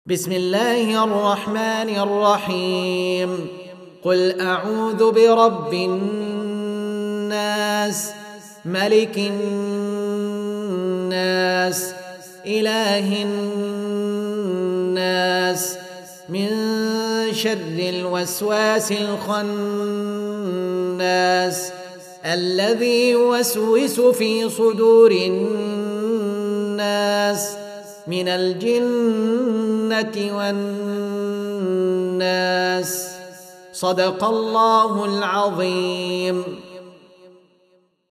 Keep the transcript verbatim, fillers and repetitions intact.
بسم الله الرحمن الرحيم قل أعوذ برب الناس ملك الناس إله الناس من شر الوسواس الخناس الذي يوسوس في صدور الناس من الجنة والناس. صدق الله العظيم.